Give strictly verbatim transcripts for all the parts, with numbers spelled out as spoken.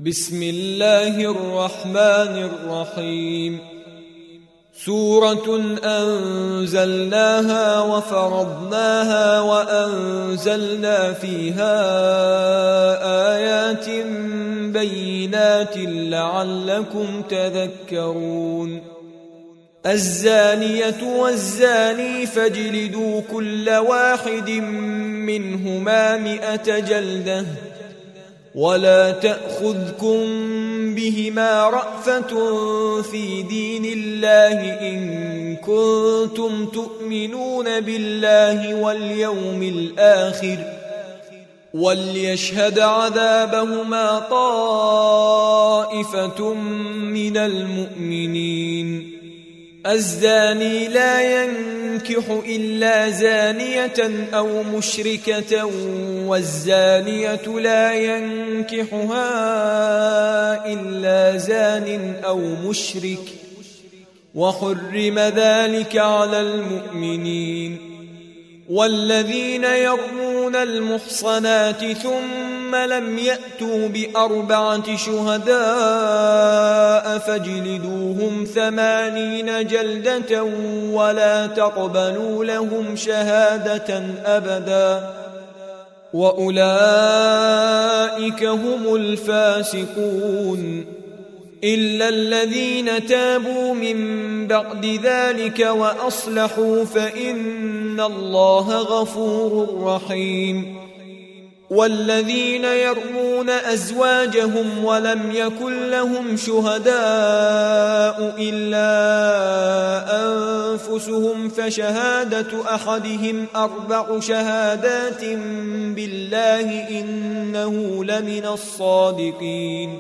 بسم الله الرحمن الرحيم. سورة أنزلناها وفرضناها وأنزلنا فيها آيات بينات لعلكم تذكرون. الزانية والزاني فاجلدوا كل واحد منهما مئة جلدة ولا تأخذكم بهما رأفة في دين الله إن كنتم تؤمنون بالله واليوم الآخر وليشهد عذابهما طائفة من المؤمنين. الزاني لا ينكح إلا زانية أو مشركة والزانية لا ينكحها إلا زان أو مشرك وحرم ذلك على المؤمنين. والذين يرمون المحصنات ثم لم يأتوا بأربعة شهداء فاجلدوهم ثمانين جلدة ولا تقبلوا لهم شهادة أبدا وأولئك هم الفاسقون إلا الذين تابوا من بعد ذلك وأصلحوا فإن الله غفور رحيم. والذين يرمون أزواجهم ولم يكن لهم شهداء إلا أنفسهم فشهادة أحدهم أربع شهادات بالله إنه لمن الصادقين.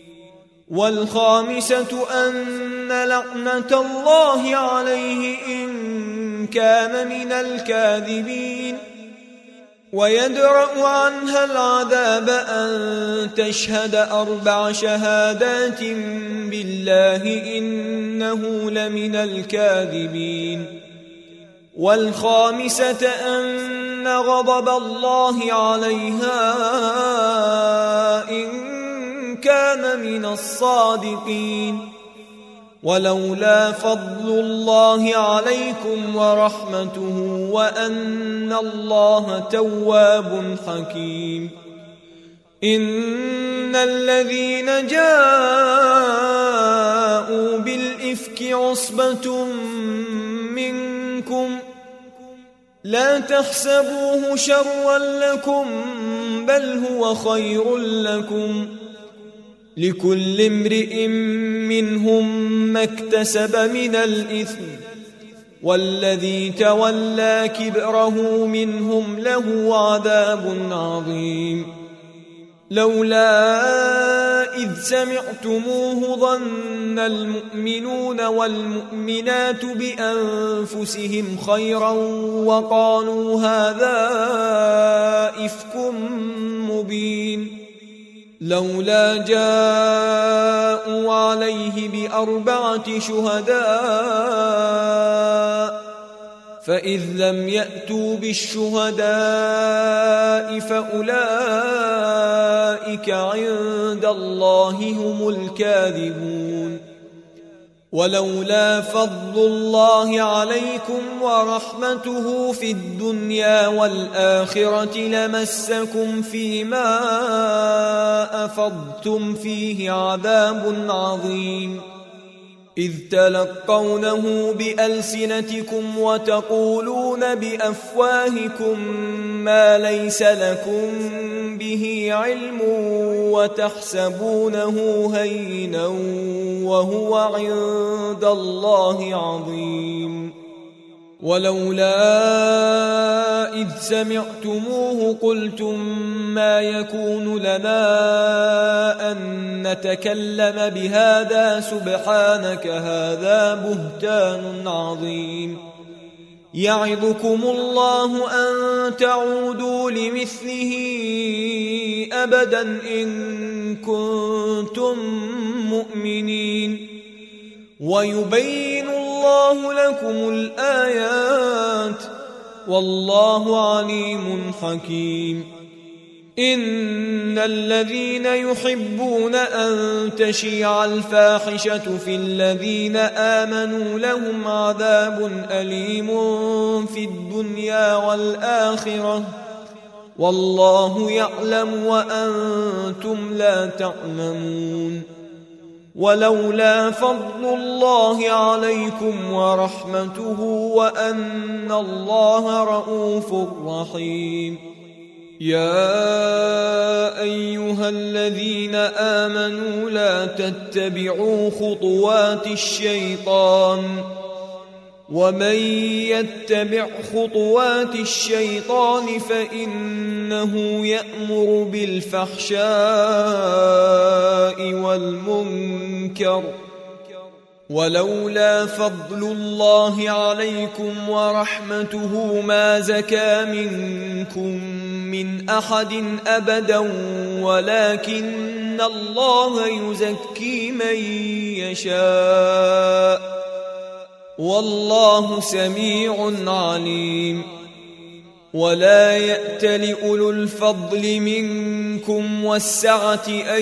والخامسة أن لعنة الله عليه إن كان من الكاذبين. ويدرأ عنها العذاب أن تشهد أربع شهادات بالله إنه لمن الكاذبين. والخامسة أن غضب الله عليها إن كان من الصادقين. ولولا فضل الله عليكم ورحمته وأن الله تواب حكيم. إن الذين جاءوا بالإفك عصبة منكم لا تحسبوه شرا لكم بل هو خير لكم لكل امرئ منهم ما اكتسب من الإثم والذي تولى كبره منهم له عذاب عظيم. لولا إذ سمعتموه ظن المؤمنون والمؤمنات بأنفسهم خيرا وقالوا هذا إفك مبين. لولا جاءوا عليه بأربعة شهداء فإذ لم يأتوا بالشهداء فأولئك عند الله هم الكاذبون. ولولا فضل الله عليكم ورحمته في الدنيا والآخرة لمسكم فيما أفضتم فيه عذاب عظيم. إذ تلقونه بألسنتكم وتقولون بأفواهكم ما ليس لكم به علم وتحسبونه هينا وهو عند الله عظيم. ولولا إذ سمعتموه قلتم ما يكون لنا أن نتكلم بهذا سبحانك هذا بهتان عظيم. يعظكم الله أن تعودوا لمثله أبدا إن كنتم مؤمنين ويبين الله لكم الآيات والله عليم حكيم. إن الذين يحبون أن تشيع الفاحشة في الذين آمنوا لهم عذاب أليم في الدنيا والآخرة والله يعلم وأنتم لا تعلمون. ولولا فضل الله عليكم ورحمته وأن الله رؤوف رحيم. يا أيها الذين آمنوا لا تتبعوا خطوات الشيطان ومن يتبع خطوات الشيطان فإنه يأمر بالفحشاء والمنكر ولولا فضل الله عليكم ورحمته ما زكى منكم من أحد أبدا ولكن الله يزكي من يشاء والله سميع عليم. ولا يأتل أولو الفضل منكم والسعة أن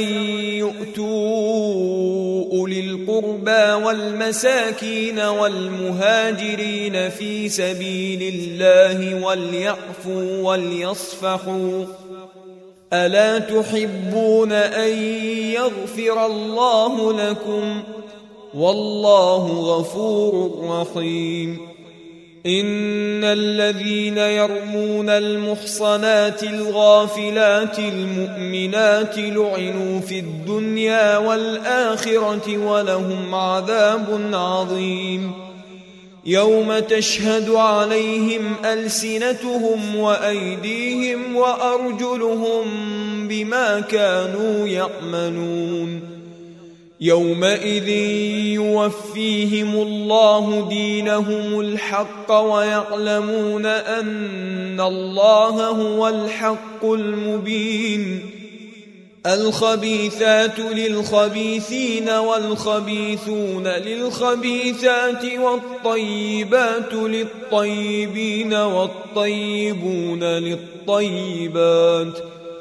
يؤتوا أولي القربى والمساكين والمهاجرين في سبيل الله وليعفوا وليصفحوا ألا تحبون أن يغفر الله لكم والله غفور رحيم. إن الذين يرمون المحصنات الغافلات المؤمنات لعنوا في الدنيا والآخرة ولهم عذاب عظيم. يوم تشهد عليهم ألسنتهم وأيديهم وأرجلهم بما كانوا يعملون. يومئذ يوفيهم الله دينهم الحق ويعلمون أن الله هو الحق المبين. الخبيثات للخبيثين والخبيثون للخبيثات والطيبات للطيبين والطيبون للطيبات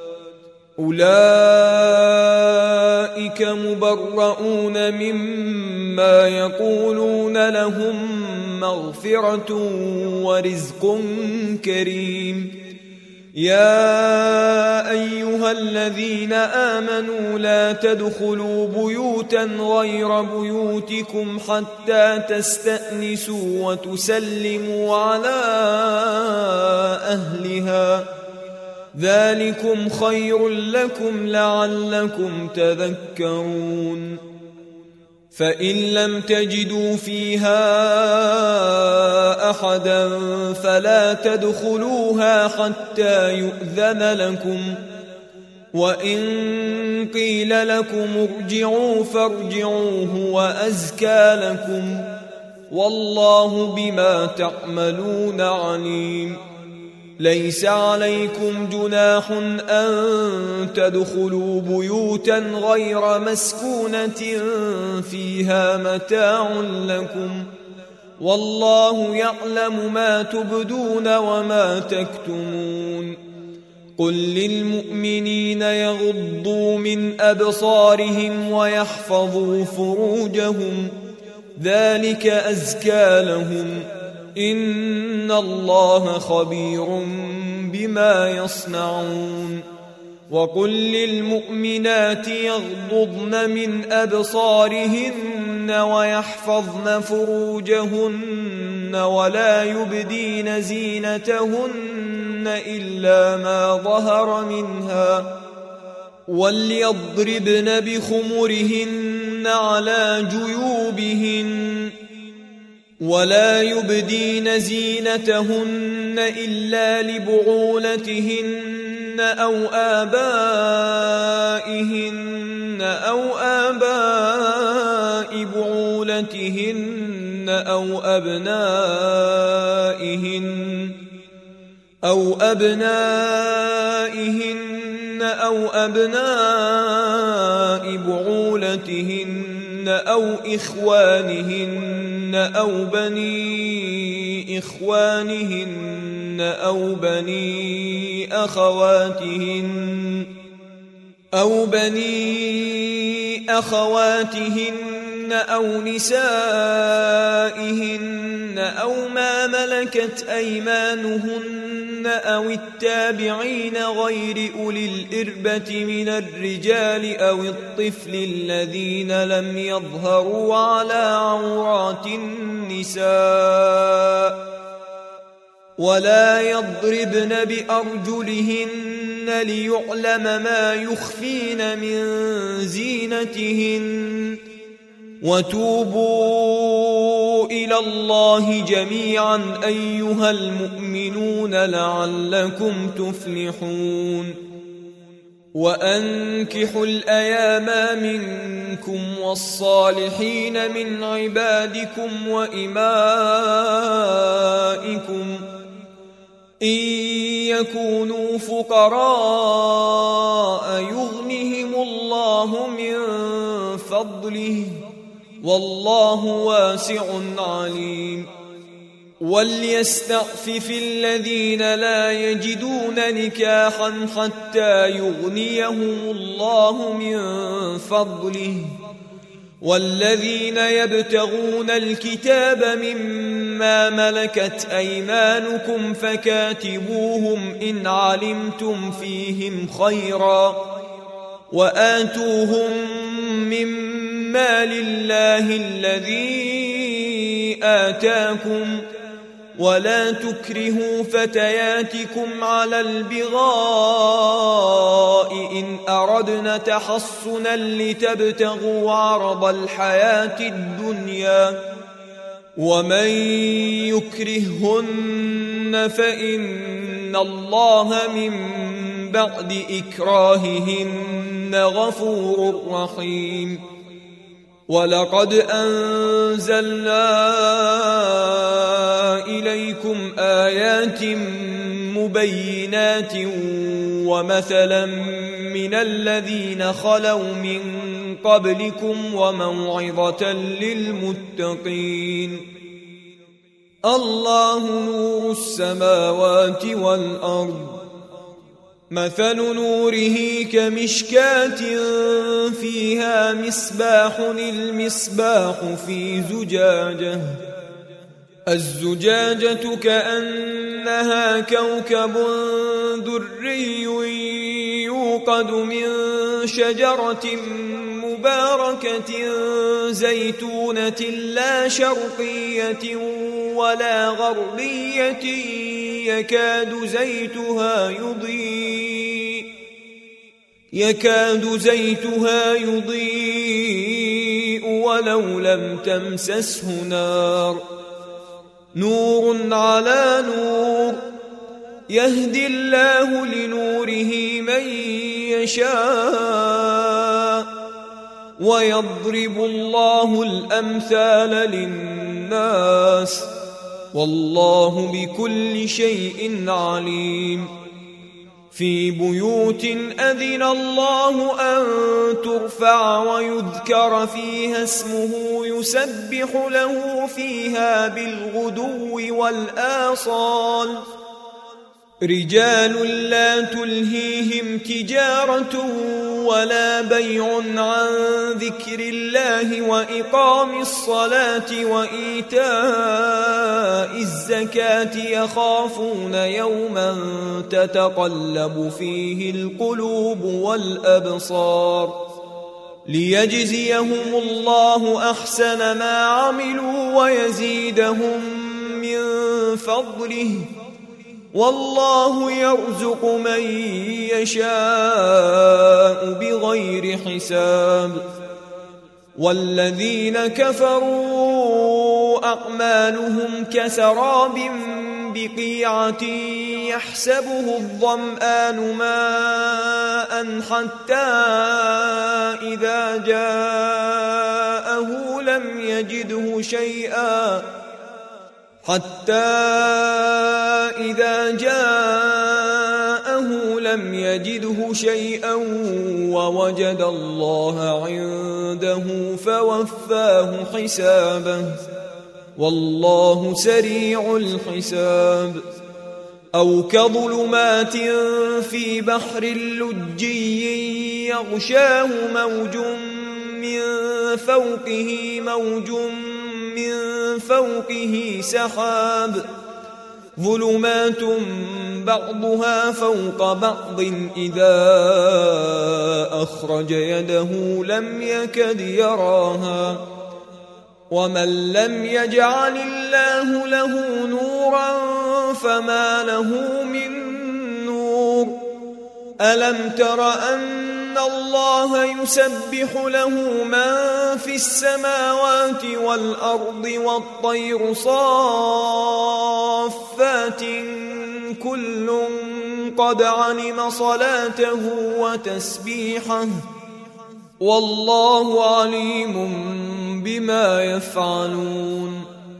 أولئك مبرؤون مما يقولون لهم مغفرة ورزق كريم. يا أيها الذين آمنوا لا تدخلوا بيوتا غير بيوتكم حتى تستأنسوا وتسلموا على أهلها ذلكم خير لكم لعلكم تذكرون. فإن لم تجدوا فيها أحدا فلا تدخلوها حتى يؤذن لكم وإن قيل لكم ارجعوا فارجعوا هو أزكى لكم والله بما تعملون عليم. ليس عليكم جناح أن تدخلوا بيوتا غير مسكونة فيها متاع لكم والله يعلم ما تبدون وما تكتمون. قل للمؤمنين يغضوا من أبصارهم ويحفظوا فروجهم ذلك أزكى لهم إن الله خبير بما يصنعون. وقل للمؤمنات يغضضن من أبصارهن ويحفظن فروجهن ولا يبدين زينتهن إلا ما ظهر منها وليضربن بخمرهن على جيوبهن ولا يبدين زينتهن إلا لبعولتهن أو آبائهن أو آباء بعولتهن أو أبنائهن أو أبنائهن أو أبناء بعولتهن أو إخوانهن أو بني إخوانهن أو بني أخواتهن أو بني أخواتهن أو نسائهن أو ما ملكت أيمانهن أو التابعين غير أولي الإربة من الرجال أو الطفل الذين لم يظهروا على عورات النساء ولا يضربن بأرجلهن ليعلم ما يخفين من زينتهن وتوبوا إلى الله جميعا أيها المؤمنون لعلكم تفلحون وأنكحوا الأيام منكم والصالحين من عبادكم وإمائكم إن يكونوا فقراء يغنهم الله من فضله والله واسع عليم وليستعفف الذين لا يجدون نكاحا حتى يغنيهم الله من فضله والذين يبتغون الكتاب مما ملكت أيمانكم فكاتبوهم إن علمتم فيهم خيرا وآتوهم مما لله الذي آتاكم ولا تكرهوا فتياتكم على البغاء إن أردنا تحصنا لتبتغوا عرض الحياة الدنيا ومن يكرههن فإن الله من بعد إكراههن غفور رحيم ولقد أنزلنا إليكم آيات مبينات ومثلا من الذين خلوا من قبلكم وموعظة للمتقين الله نور السماوات والأرض مثل نوره كمشكاة فيها مصباح المصباح في زجاجة الزجاجة كأنها كوكب دري يوقد من شجرة مباركة زيتونة لا شرقية ولا غربية يكاد زيتها يضيء يكاد زيتها يضيء ولو لم تمسسه نار نور على نور يهدي الله لنوره من يشاء ويضرب الله الأمثال للناس والله بكل شيء عليم في بيوت أذن الله أن ترفع ويذكر فيها اسمه يسبح له فيها بالغدو والآصال رجال لا تلهيهم تجارة ولا بيع عن ذكر الله وإقام الصلاة وإيتاء الزكاة يخافون يوما تتقلب فيه القلوب والأبصار ليجزيهم الله أحسن ما عملوا ويزيدهم من فضله والله يرزق من يشاء بغير حساب والذين كفروا أعمالهم كسراب بقيعة يحسبه الظمآن ماء حتى إذا جاءه لم يجده شيئا حتى إذا جاءه لم يجده شيئا ووجد الله عنده فوفاه حسابه والله سريع الحساب أو كظلمات في بحر لجي يغشاه موج من فوقه موج من فوقه سحاب ظلمات بعضها فوق بعض إذا أخرج يده لم يكد يراها ومن لم يجعل الله له نورا فما له من نور ألم تر أن الله يسبح له من في السماوات والأرض والطير صافات كل قد علم صلاته وتسبيحه والله عليم بما يفعلون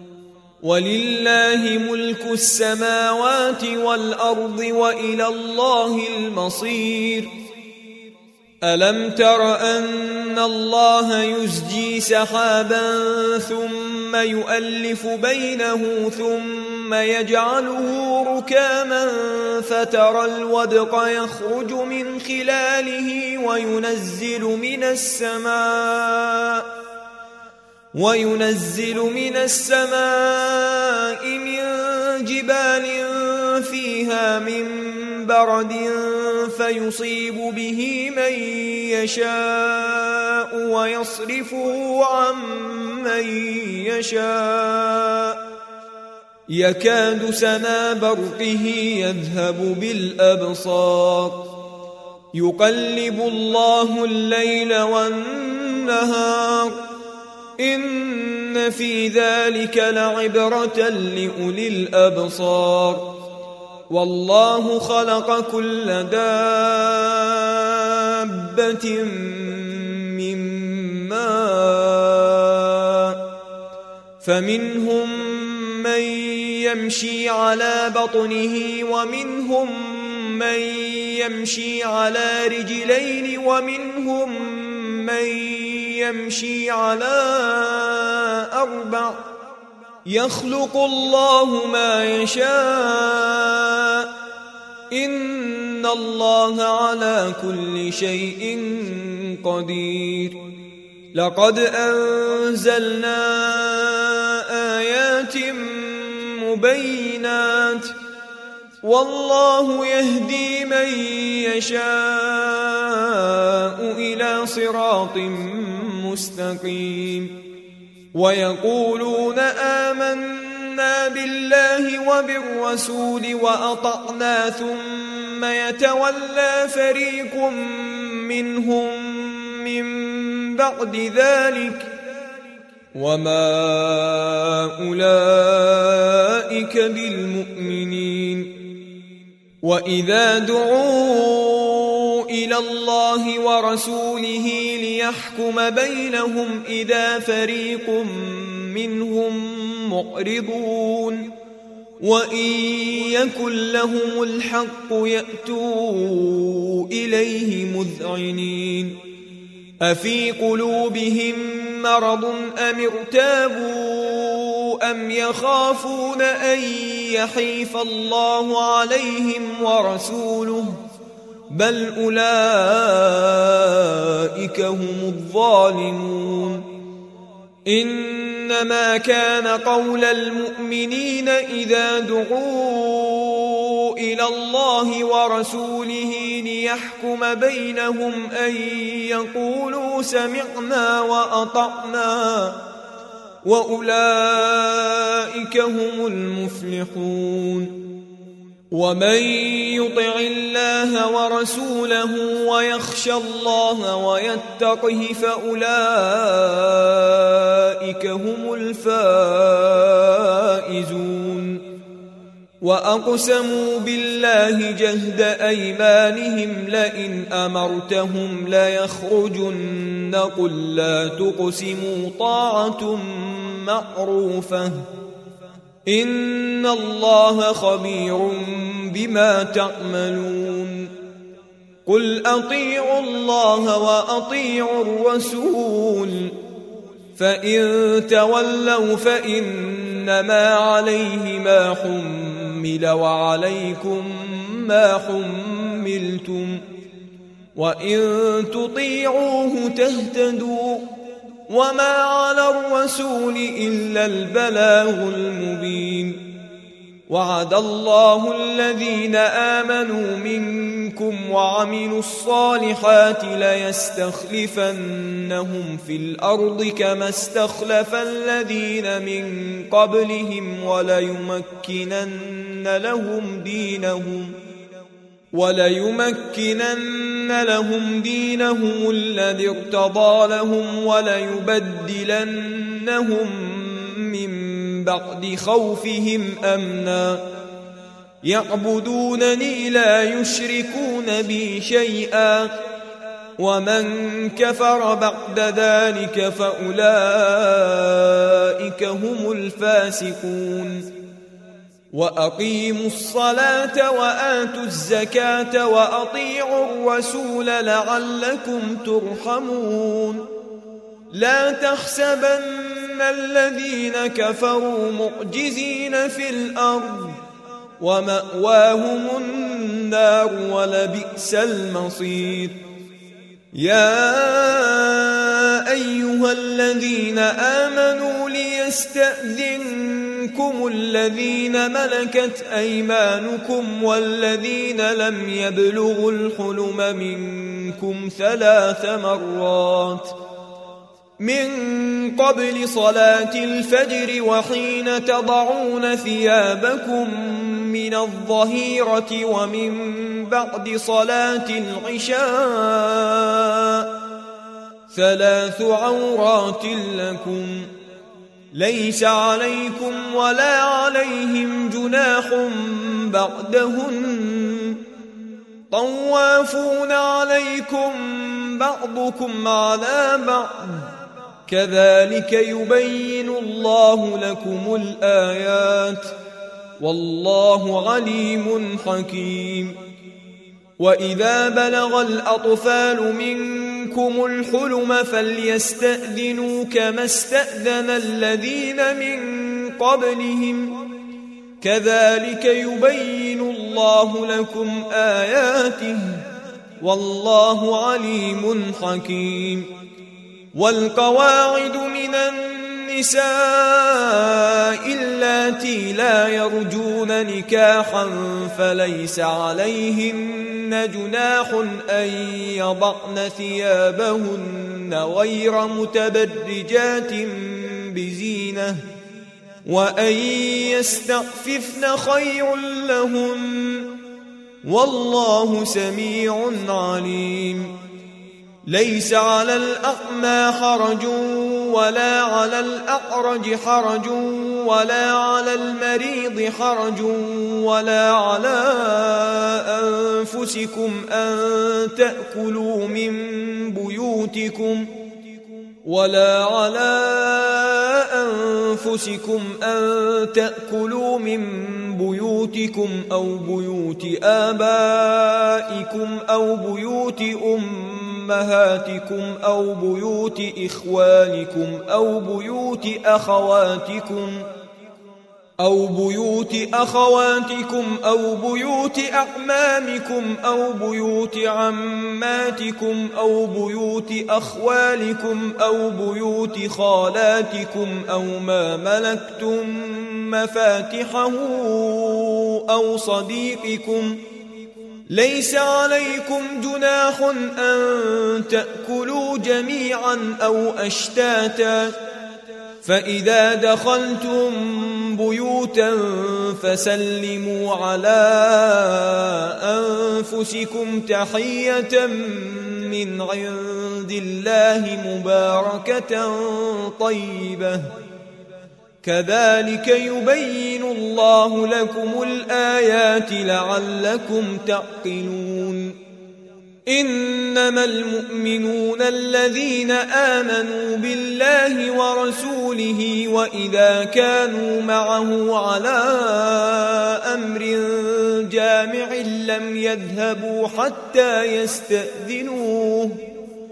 ولله ملك السماوات والأرض وإلى الله المصير ألم تر أن الله يزجي سحابا ثم يؤلف بينه ثم يجعله ركاما فترى الودق يخرج من خلاله وينزل من السماء وينزل من السماء من جبال فيها من برد فيصيب به من يشاء ويصرفه عن من يشاء يكاد سنا برقه يذهب بالأبصار يقلب الله الليل والنهار إن في ذلك لعبرة لأولي الأبصار والله خلق كل دابة من ماء فمنهم من يمشي على بطنه ومنهم من يمشي على رجلين ومنهم من يمشي على أربع يخلق الله ما يشاء إن الله على كل شيء قدير لقد أنزلنا آيات مبينات والله يهدي من يشاء إلى صراط مستقيم ويقولون آمنا بالله وبالرسول وأطعنا ثم يتولى فريق منهم من بعد ذلك وما أولئك بالمؤمنين وإذا دعوا إلى الله ورسوله ليحكم بينهم إذا فريق منهم معرضون وإن يكن لهم الحق يأتوا إليه مذعنين أفي قلوبهم مرض أم ارتابوا أم يخافون أن يحيف الله عليهم ورسوله بل أولئك هم الظالمون إنما كان قول المؤمنين إذا دعوا إلى الله ورسوله ليحكم بينهم أن يقولوا سمعنا وأطعنا وأولئك هم المفلحون ومن يطع الله ورسوله ويخشى الله ويتقه فأولئك هم الفائزون وأقسموا بالله جهد أيمانهم لئن أمرتهم ليخرجن قل لا تقسموا طاعة معروفة إن الله خبير بما تعملون قل أطيعوا الله وأطيعوا الرسول فإن تولوا فإنما عليه ما حمل يحمل وعليكم ما حملتم وإن تطيعوه تهتدوا وما على الرسول إلا البلاغ المبين. وعد الله الذين آمنوا منكم وعملوا الصالحات ليستخلفنهم في الأرض كما استخلف الذين من قبلهم وليمكنن لهم دينهم وليمكنن لهم دينهم الذي ارتضى لهم وليبدلنهم من بعد خوفهم أمنا يعبدونني لا يشركون بي شيئا ومن كفر بعد ذلك فأولئك هم الفاسقون. وأقيموا الصلاة وآتوا الزكاة وأطيعوا الرسول لعلكم ترحمون. لا تحسبن الذين كفروا معجزين في الأرض ومأواهم النار ولبئس المصير. يا أيها الذين آمنوا ليستأذنكم الذين ملكت أيمانكم والذين لم يبلغوا الحلم منكم ثلاث مرات من قبل صلاة الفجر وحين تضعون ثيابكم من الظهيرة ومن بعد صلاة العشاء ثلاث عورات لكم ليس عليكم ولا عليهم جناح بعدهن طوافون عليكم بعضكم على بعض كذلك يبين الله لكم الآيات والله عليم حكيم. وإذا بلغ الأطفال منكم الحلم فليستأذنوا كما استأذن الذين من قبلهم كذلك يبين الله لكم آياته والله عليم حكيم. والقواعد من النساء اللاتي لا يرجون نكاحا فليس عليهن جناح أن يضعن ثيابهن غير متبرجات بزينة وأن يستعففن خير لهن والله سميع عليم. ليس على الأعمى حرج ولا على الأعرج حرج ولا على المريض حرج ولا على أنفسكم أن تأكلوا من بيوتكم ولا على أنفسكم أن تأكلوا من بيوتكم أو بيوت آبائكم أو بيوت أمهاتكم أو بيوت إخوانكم أو بيوت أخواتكم أو بيوت أخواتكم أو بيوت أعمامكم أو بيوت عماتكم أو بيوت أخوالكم أو بيوت خالاتكم أو ما ملكتم مفاتحه أو صديقكم ليس عليكم جناح أن تأكلوا جميعا أو أشتاتا فإذا دخلتم بيوتا فسلموا على أنفسكم تحية من عند الله مباركة طيبة كذلك يبين الله لكم الآيات لعلكم تعقلون. إنما المؤمنون الذين آمنوا بالله ورسوله وإذا كانوا معه على أمر جامع لم يذهبوا حتى يستأذنوه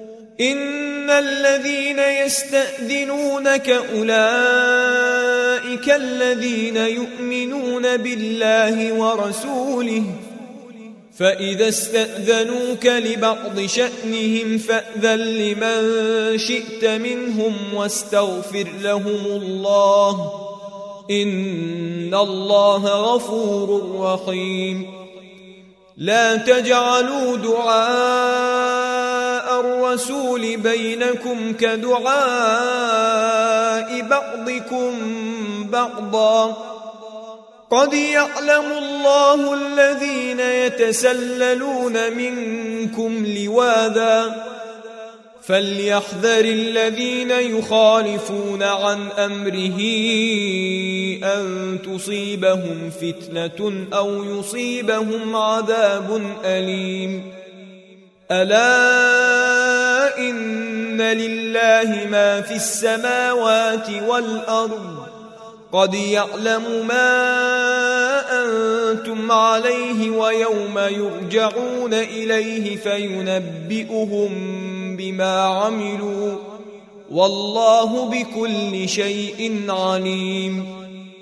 إن الذين يستأذنونك أولئك أولئك الذين يؤمنون بالله ورسوله فإذا استأذنوك لبعض شأنهم فأذن لمن شئت منهم واستغفر لهم الله إن الله غفور رحيم. لا تجعلوا دعاء الرسول بينكم كدعاء بعضكم بعضا قد يعلم الله الذين يتسللون منكم لواذا فليحذر الذين يخالفون عن أمره أن تصيبهم فتنة أو يصيبهم عذاب أليم. ألا إن لله ما في السماوات والأرض قد يعلم ما أنتم عليه ويوم يرجعون إليه فينبئهم بما عملوا والله بكل شيء عليم.